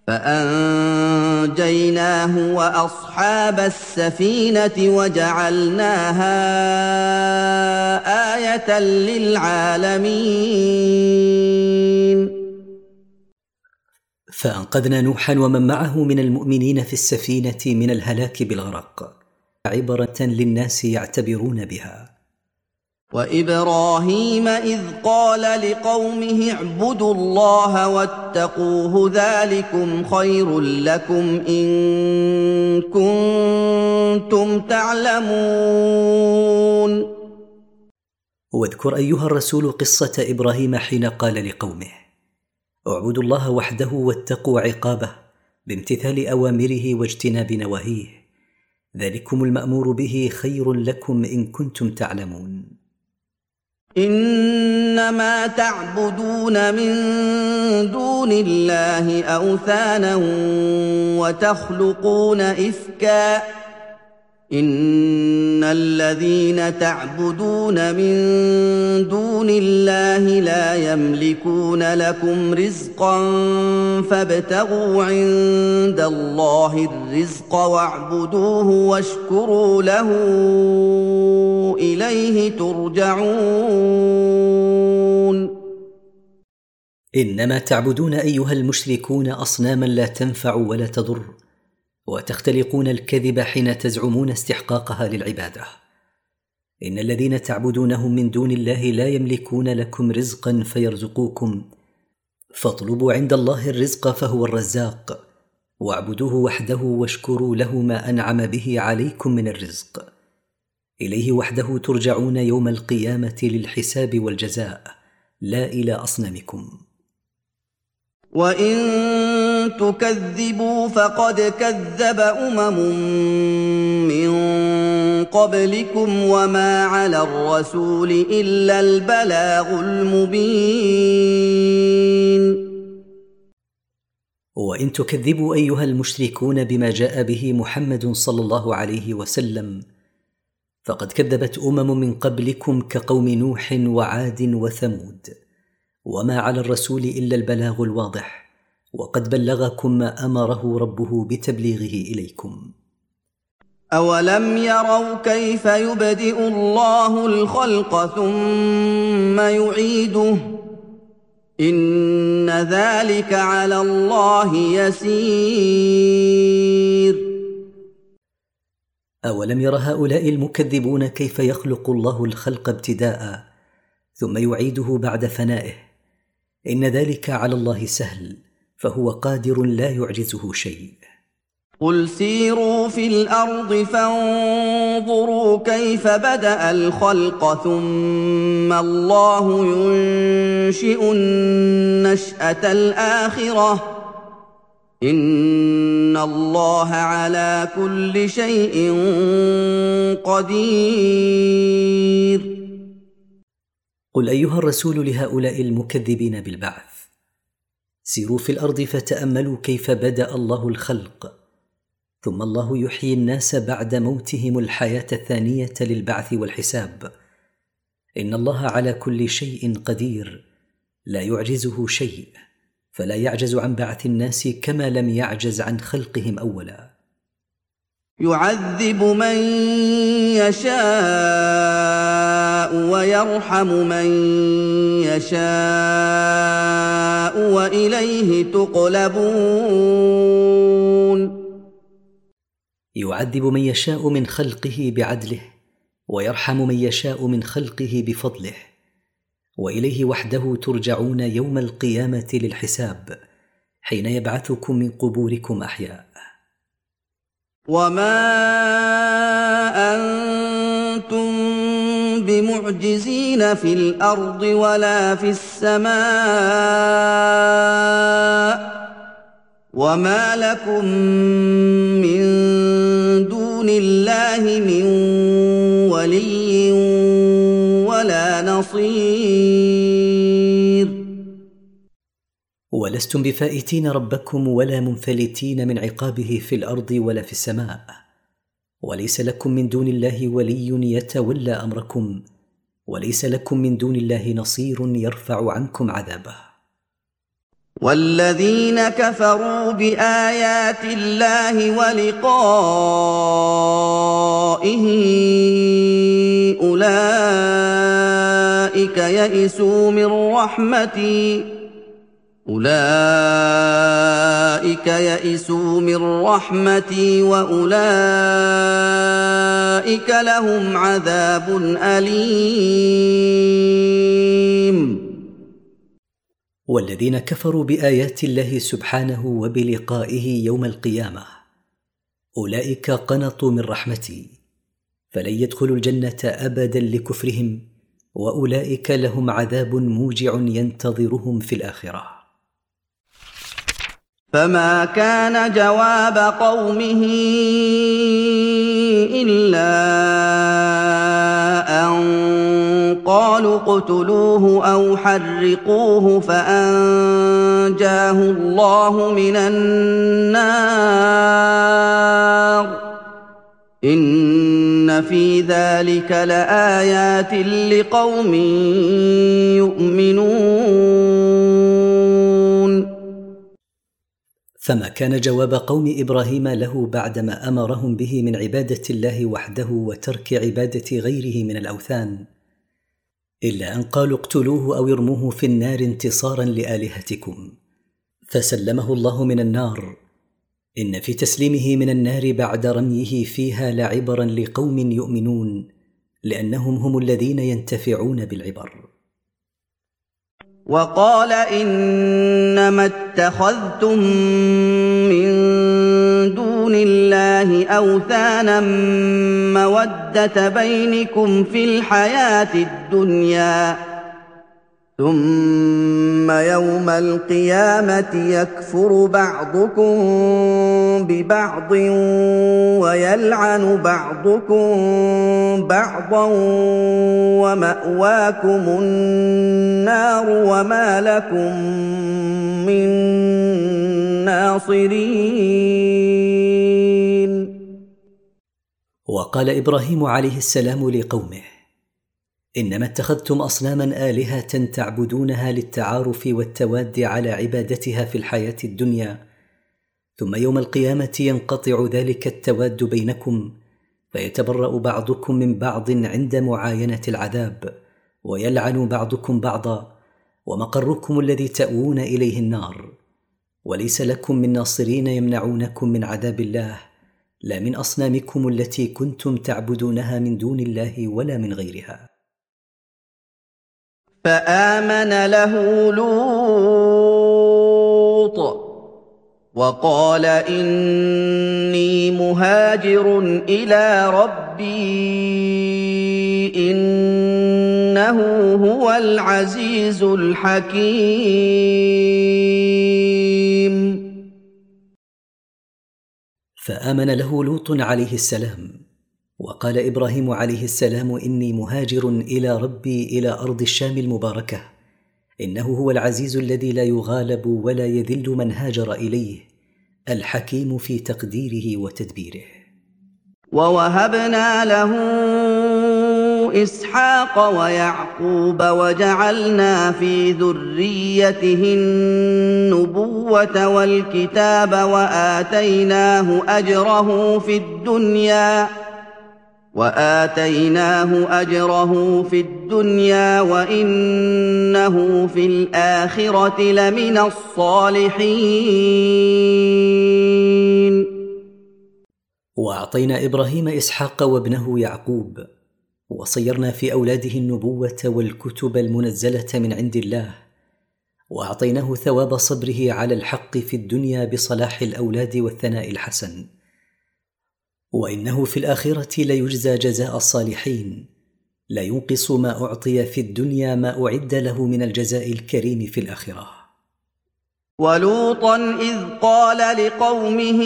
فأنجيناه وأصحاب السفينة وجعلناها آية للعالمين. فأنقذنا نوحا ومن معه من المؤمنين في السفينة من الهلاك بالغرق، عبرة للناس يعتبرون بها. وإبراهيم إذ قال لقومه اعبدوا الله واتقوه ذلكم خير لكم إن كنتم تعلمون. واذكر أيها الرسول قصة إبراهيم حين قال لقومه اعبدوا الله وحده واتقوا عقابه بامتثال أوامره واجتناب نواهيه، ذلكم المأمور به خير لكم إن كنتم تعلمون. إنما تعبدون من دون الله أوثانا وتخلقون إفكا إن الذين تعبدون من دون الله لا يملكون لكم رزقا فابتغوا عند الله الرزق واعبدوه واشكروا له إليه ترجعون. إنما تعبدون أيها المشركون أصناما لا تنفع ولا تضر، وتختلقون الكذب حين تزعمون استحقاقها للعبادة. إن الذين تعبدونهم من دون الله لا يملكون لكم رزقا فيرزقوكم، فاطلبوا عند الله الرزق فهو الرزاق، واعبدوه وحده واشكروا له ما أنعم به عليكم من الرزق. إليه وحده ترجعون يوم القيامة للحساب والجزاء، لا إلى أصنامكم. وإن تكذبوا فقد كذب من قبلكم وما على الرسول إلا البلاغ المبين. وإن تكذبوا أيها المشركون بما جاء به محمد صلى الله عليه وسلم فقد كذبت من قبلكم كقوم نوح وعاد وثمود، وما على الرسول إلا البلاغ الواضح، وقد بلغكم ما أمره ربه بتبليغه إليكم. أولم يروا كيف يبدئ الله الخلق ثم يعيده إن ذلك على الله يسير. أولم ير هؤلاء المكذبون كيف يخلق الله الخلق ابتداء ثم يعيده بعد فنائه؟ إن ذلك على الله سهل، فهو قادر لا يعجزه شيء. قل سيروا في الأرض فانظروا كيف بدأ الخلق ثم الله ينشئ النشأة الآخرة إن الله على كل شيء قدير. قل أيها الرسول لهؤلاء المكذبين بالبعث سيروا في الأرض فتأملوا كيف بدأ الله الخلق، ثم الله يحيي الناس بعد موتهم الحياة الثانية للبعث والحساب. إن الله على كل شيء قدير لا يعجزه شيء، فلا يعجز عن بعث الناس كما لم يعجز عن خلقهم أولا. يعذب من يشاء ويرحم من يشاء وإليه تقلبون. يعذب من يشاء من خلقه بعدله، ويرحم من يشاء من خلقه بفضله، وإليه وحده ترجعون يوم القيامة للحساب حين يبعثكم من قبوركم أحياء. وما أنتم بمعجزين في الأرض ولا في السماء وما لكم من دون الله من ولي ولا نصير. ولستم بفائتين ربكم ولا منفلتين من عقابه في الأرض ولا في السماء، وليس لكم من دون الله ولي يتولى أمركم، وليس لكم من دون الله نصير يرفع عنكم عذابه. والذين كفروا بآيات الله ولقائه أولئك يئسوا من رحمتي وأولئك لهم عذاب أليم. والذين كفروا بآيات الله سبحانه وبلقائه يوم القيامة أولئك قنطوا من رحمتي، فلن يدخلوا الجنة أبدا لكفرهم، وأولئك لهم عذاب موجع ينتظرهم في الآخرة. فما كان جواب قومه إلا أن قالوا اقتلوه أو حرقوه فأنجاه الله من النار إن في ذلك لآيات لقوم يؤمنون. فما كان جواب قوم إبراهيم له بعدما أمرهم به من عبادة الله وحده وترك عبادة غيره من الأوثان إلا أن قالوا اقتلوه أو ارموه في النار انتصارا لآلهتكم، فسلمه الله من النار. إن في تسليمه من النار بعد رميه فيها لعبرا لقوم يؤمنون، لأنهم هم الذين ينتفعون بالعبر. وقال إنما اتخذتم من دون الله أوثانا مودة بينكم في الحياة الدنيا ثم يوم القيامة يكفر بعضكم ببعض ويلعن بعضكم بعضا ومأواكم النار وما لكم من ناصرين. وقال إبراهيم عليه السلام لقومه: إنما اتخذتم أصناما آلهة تعبدونها للتعارف والتواد على عبادتها في الحياة الدنيا، ثم يوم القيامة ينقطع ذلك التواد بينكم، فيتبرأ بعضكم من بعض عند معاينة العذاب، ويلعن بعضكم بعضا، ومقركم الذي تأوون إليه النار، وليس لكم من ناصرين يمنعونكم من عذاب الله، لا من أصنامكم التي كنتم تعبدونها من دون الله ولا من غيرها. فآمن له لوط وقال إني مهاجر إلى ربي إنه هو العزيز الحكيم. فآمن له لوط عليه السلام، وقال إبراهيم عليه السلام: إني مهاجر إلى ربي إلى أرض الشام المباركة، إنه هو العزيز الذي لا يغالب ولا يذل من هاجر إليه، الحكيم في تقديره وتدبيره. ووهبنا له إسحاق ويعقوب وجعلنا في ذريته النبوة والكتاب وآتيناه أجره في الدنيا وإنه في الآخرة لمن الصالحين. وأعطينا إبراهيم إسحاق وابنه يعقوب، وصيرنا في أولاده النبوة والكتب المنزلة من عند الله، وأعطيناه ثواب صبره على الحق في الدنيا بصلاح الأولاد والثناء الحسن، وإنه في الآخرة ليجزى جزاء الصالحين، لا ينقص ما أعطي في الدنيا ما أعد له من الجزاء الكريم في الآخرة. ولوطا إذ قال لقومه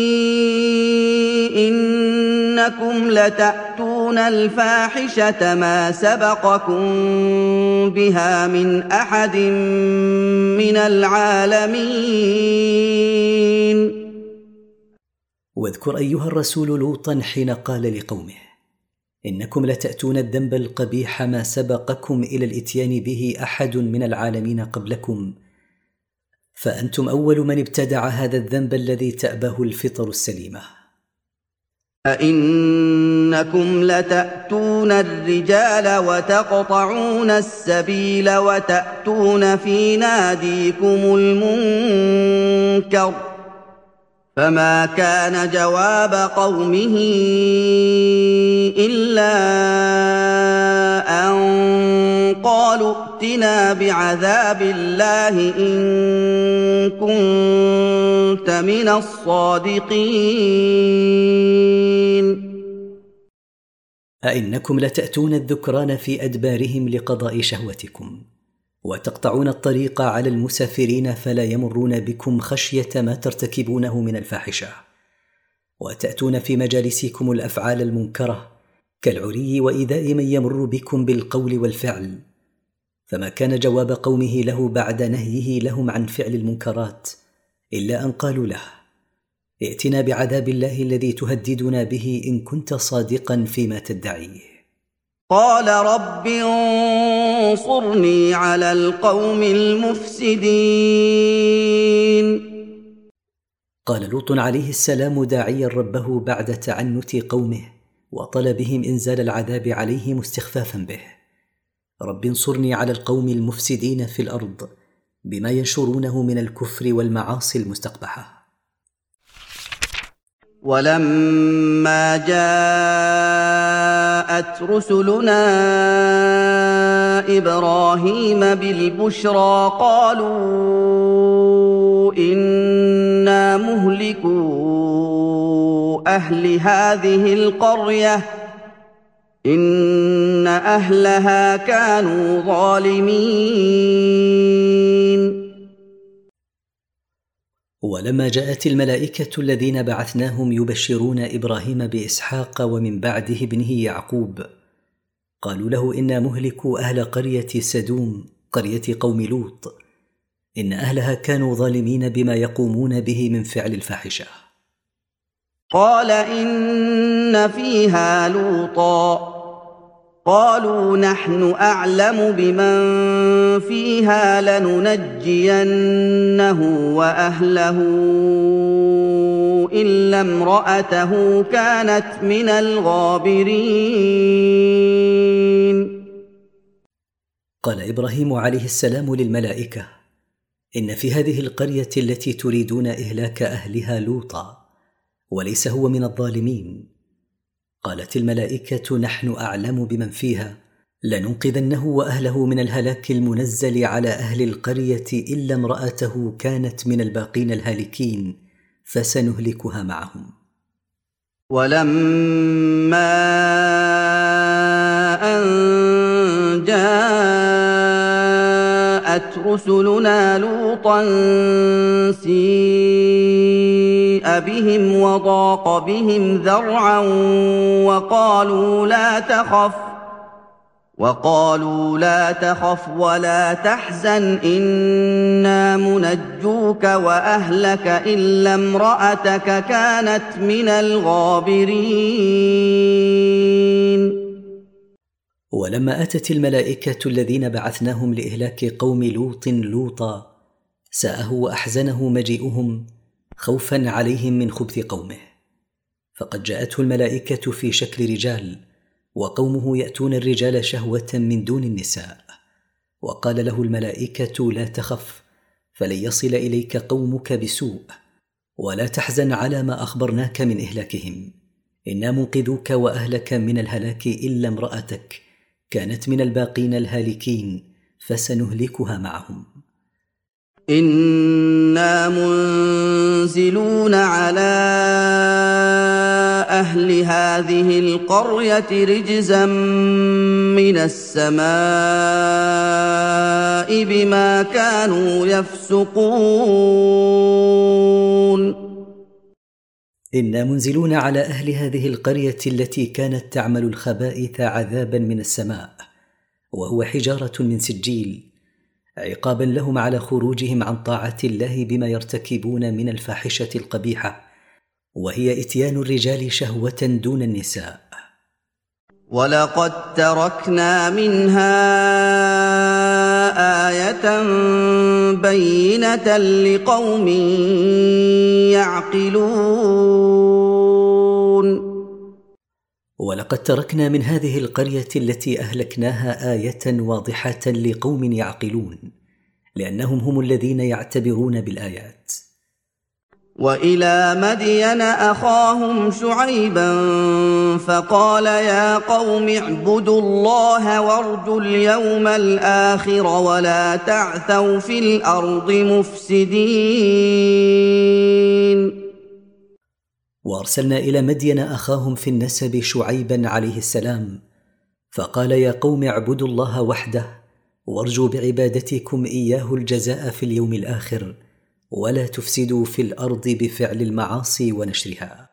إنكم لتأتون الفاحشة ما سبقكم بها من أحد من العالمين. واذكر أيها الرسول لوطا حين قال لقومه: إنكم لتأتون الذنب القبيح ما سبقكم إلى الإتيان به أحد من العالمين قبلكم، فأنتم أول من ابتدع هذا الذنب الذي تأباه الفطر السليمة. أئنكم لتأتون الرجال وتقطعون السبيل وتأتون في ناديكم المنكر فما كان جواب قومه إلا أن قالوا ائتنا بعذاب الله إن كنت من الصادقين. أئنكم لتأتون الذكران في أدبارهم لقضاء شهوتكم وتقطعون الطريق على المسافرين فلا يمرون بكم خشية ما ترتكبونه من الفاحشة، وتأتون في مجالسكم الأفعال المنكرة كالعري وإيذاء من يمر بكم بالقول والفعل، فما كان جواب قومه له بعد نهيه لهم عن فعل المنكرات إلا أن قالوا له ائتنا بعذاب الله الذي تهددنا به إن كنت صادقا فيما تدعيه. قال رب انصرني على القوم المفسدين. قال لوط عليه السلام داعيا ربه بعد تعنت قومه وطلبهم إنزال العذاب عليهم استخفافا به: رب انصرني على القوم المفسدين في الأرض بما ينشرونه من الكفر والمعاصي المستقبحة. ولما جاءت رسلنا إبراهيم بالبشرى قالوا إنا مهلكو أهل هذه القرية إن أهلها كانوا ظالمين. ولما جاءت الملائكة الذين بعثناهم يبشرون إبراهيم بإسحاق ومن بعده ابنه يعقوب قالوا له إنا مهلكو أهل قرية سدوم قرية قوم لوط إن أهلها كانوا ظالمين بما يقومون به من فعل الفاحشة. قال إن فيها لوطا قالوا نحن أعلم بمن فيها لننجينه وأهله إلا امرأته كانت من الغابرين. قال إبراهيم عليه السلام للملائكة إن في هذه القرية التي تريدون إهلاك أهلها لوطا وليس هو من الظالمين. قالت الملائكة نحن أعلم بمن فيها لننقذنه وأهله من الهلاك المنزل على أهل القرية إلا امرأته كانت من الباقين الهالكين فسنهلكها معهم. ولما أن جاءت رسلنا لوطا سيء بهم وضاق بهم ذرعا وقالوا لا تخف ولا تحزن إنا منجوك وأهلك إلا امرأتك كانت من الغابرين. ولما أتت الملائكة الذين بعثناهم لإهلاك قوم لوط لوطا ساءه وأحزنه مجيئهم خوفا عليهم من خبث قومه، فقد جاءته الملائكة في شكل رجال وقومه يأتون الرجال شهوة من دون النساء. وقال له الملائكة لا تخف فلن يصل إليك قومك بسوء ولا تحزن على ما أخبرناك من إهلاكهم إنا منقذوك وأهلك من الهلاك إلا امرأتك كانت من الباقين الهالكين فسنهلكها معهم. إنا منزلون على أهل هذه القرية رجزا من السماء بما كانوا يفسقون. إنا منزلون على أهل هذه القرية التي كانت تعمل الخبائث عذابا من السماء وهو حجارة من سجيل عقابا لهم على خروجهم عن طاعة الله بما يرتكبون من الفاحشة القبيحة وهي إتيان الرجال شهوة دون النساء. ولقد تركنا منها آية بينة لقوم يعقلون. ولقد تركنا من هذه القرية التي أهلكناها آية واضحة لقوم يعقلون، لأنهم هم الذين يعتبرون بالآيات. وإلى مدين أخاهم شعيبا فقال يا قوم اعبدوا الله وارجوا اليوم الآخر ولا تعثوا في الأرض مفسدين. وأرسلنا إلى مدين أخاهم في النسب شعيبا عليه السلام، فقال يا قوم اعبدوا الله وحده وارجوا بعبادتكم إياه الجزاء في اليوم الآخر، ولا تفسدوا في الأرض بفعل المعاصي ونشرها.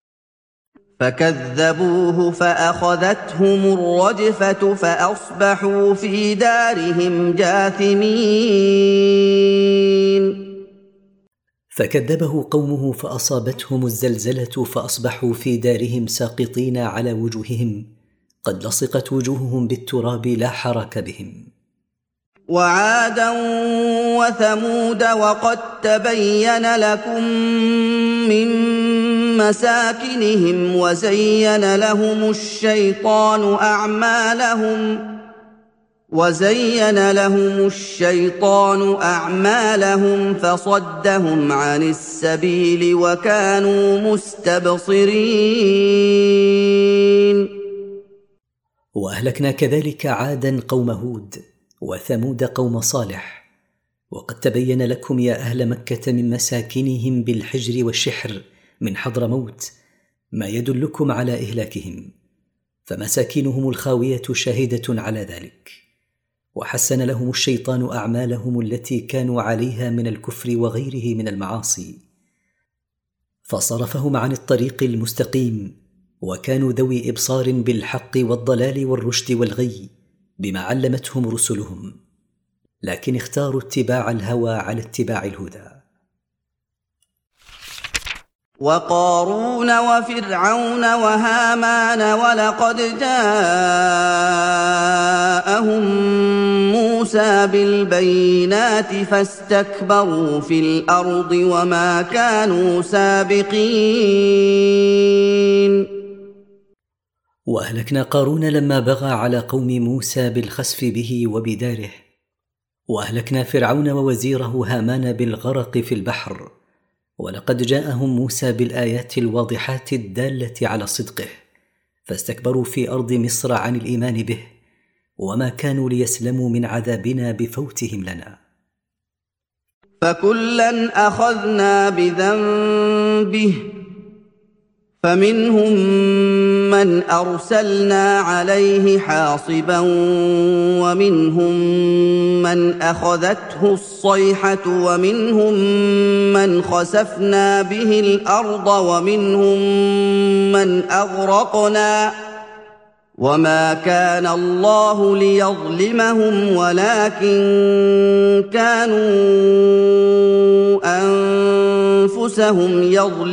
فكذبوه فأخذتهم الرجفة فأصبحوا في دارهم جاثمين. فكذبه قومه فأصابتهم الزلزلة فأصبحوا في دارهم ساقطين على وجوههم، قد لصقت وجوههم بالتراب لا حرك بهم. وعادا وثمود وقد تبين لكم من مساكنهم وزين لهم الشيطان أعمالهم فصدهم عن السبيل وكانوا مستبصرين. وأهلكنا كذلك عادا قوم هود وثمود قوم صالح، وقد تبين لكم يا أهل مكة من مساكنهم بالحجر والشحر من حضرموت ما يدلكم على إهلاكهم، فمساكنهم الخاوية شاهدة على ذلك. وحسن لهم الشيطان أعمالهم التي كانوا عليها من الكفر وغيره من المعاصي، فصرفهم عن الطريق المستقيم، وكانوا ذوي إبصار بالحق والضلال والرشد والغي بما علمتهم رسلهم، لكن اختاروا اتباع الهوى على اتباع الهدى. وقارون وفرعون وهامان ولقد جاءهم موسى بالبينات فاستكبروا في الأرض وما كانوا سابقين. وأهلكنا قارون لما بغى على قوم موسى بالخسف به وبداره، وأهلكنا فرعون ووزيره هامان بالغرق في البحر. ولقد جاءهم موسى بالآيات الواضحات الدالة على صدقه، فاستكبروا في أرض مصر عن الإيمان به، وما كانوا ليسلموا من عذابنا بفوتهم لنا. فكلا أخذنا بذنبه، فمنهم من أرسلنا عليه حاصبا ومنهم من أخذته الصيحة ومنهم من خسفنا به الأرض ومنهم من أغرقنا، وما كان الله ليظلمهم ولكن كانوا أنفسهم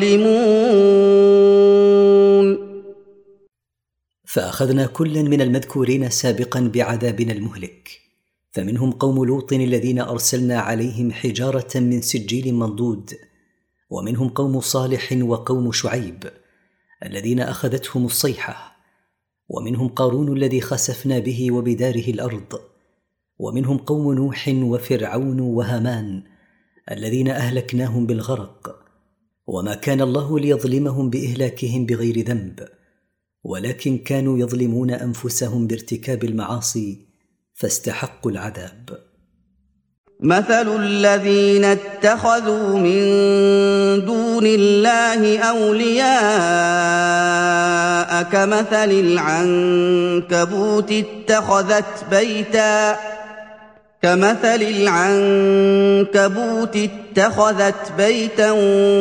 يظلمون. فأخذنا كلا من المذكورين سابقا بعذابنا المهلك، فمنهم قوم لوط الذين أرسلنا عليهم حجارة من سجيل منضود، ومنهم قوم صالح وقوم شعيب الذين أخذتهم الصيحة، ومنهم قارون الذي خسفنا به وبداره الأرض، ومنهم قوم نوح وفرعون وهامان الذين أهلكناهم بالغرق، وما كان الله ليظلمهم بإهلاكهم بغير ذنب، ولكن كانوا يظلمون أنفسهم بارتكاب المعاصي فاستحقوا العذاب. مثل الذين اتخذوا من دون الله أولياء كمثل العنكبوت اتخذت بيتا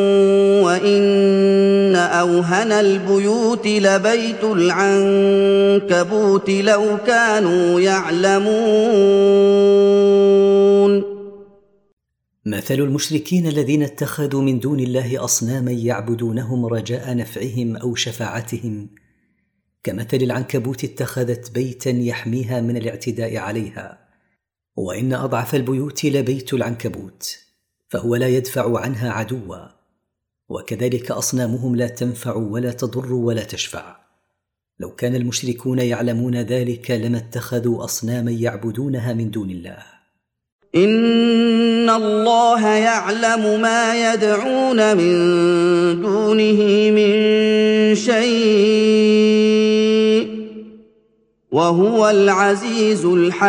وإن أوهن البيوت لبيت العنكبوت لو كانوا يعلمون. مثل المشركين الذين اتخذوا من دون الله أصناما يعبدونهم رجاء نفعهم أو شفاعتهم كمثل العنكبوت اتخذت بيتا يحميها من الاعتداء عليها، وإن أضعف البيوت لبيت العنكبوت، فهو لا يدفع عنها عدوا. وكذلك أصنامهم لا تنفع ولا تضر ولا تشفع. لو كان المشركون يعلمون ذلك لما اتخذوا أصناما يعبدونها من دون الله. إن الله يعلم ما يدعون من دونه من شيء وهو العزيز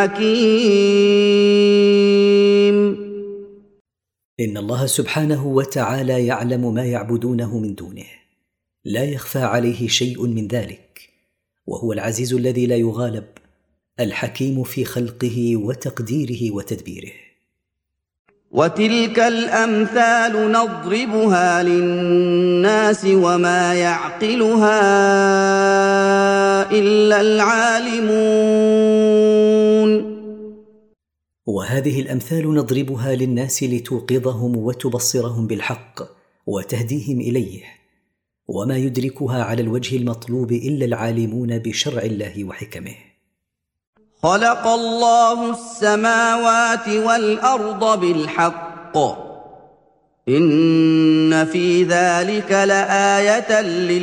الحكيم. إن الله سبحانه وتعالى يعلم ما يعبدونه من دونه، لا يخفى عليه شيء من ذلك، وهو العزيز الذي لا يغالب، الحكيم في خلقه وتقديره وتدبيره. وتلك الأمثال نضربها للناس وما يعقلها إلا العالمون. وهذه الأمثال نضربها للناس لتوقظهم وتبصرهم بالحق وتهديهم إليه، وما يدركها على الوجه المطلوب إلا العالمون بشرع الله وحكمه. خلق الله السماوات والأرض بالحق إن في ذلك لآية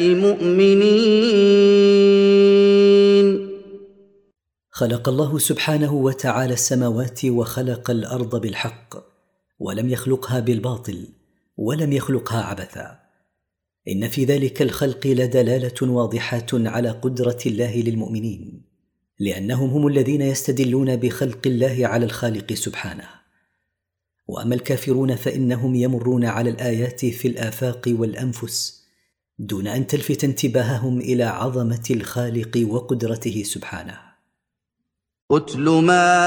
للمؤمنين. خلق الله سبحانه وتعالى السماوات وخلق الأرض بالحق، ولم يخلقها بالباطل ولم يخلقها عبثا. إن في ذلك الخلق لدلالة واضحة على قدرة الله للمؤمنين، لأنهم هم الذين يستدلون بخلق الله على الخالق سبحانه. وأما الكافرون فإنهم يمرون على الآيات في الآفاق والأنفس دون أن تلفت انتباههم إلى عظمة الخالق وقدرته سبحانه. أتل ما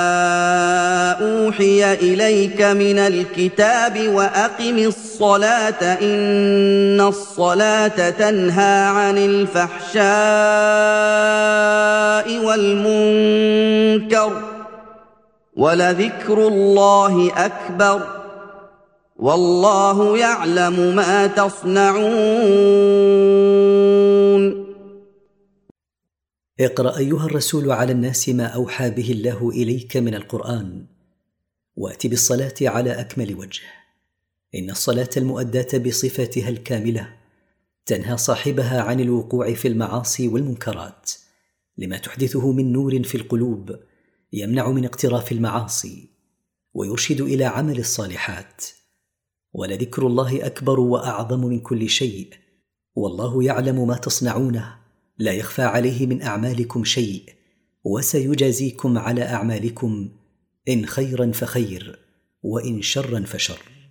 أوحي إليك من الكتاب وأقم الصلاة إن الصلاة تنهى عن الفحشاء والمنكر ولذكر الله أكبر والله يعلم ما تصنعون. اقرأ أيها الرسول على الناس ما أوحى به الله إليك من القرآن، وأت بالصلاة على أكمل وجه. إن الصلاة المؤداة بصفتها الكاملة تنهى صاحبها عن الوقوع في المعاصي والمنكرات، لما تحدثه من نور في القلوب يمنع من اقتراف المعاصي ويرشد إلى عمل الصالحات. ولذكر الله أكبر وأعظم من كل شيء، والله يعلم ما تصنعونه، لا يخفى عليه من أعمالكم شيء، وسيجازيكم على أعمالكم إن خيرا فخير وإن شرا فشر.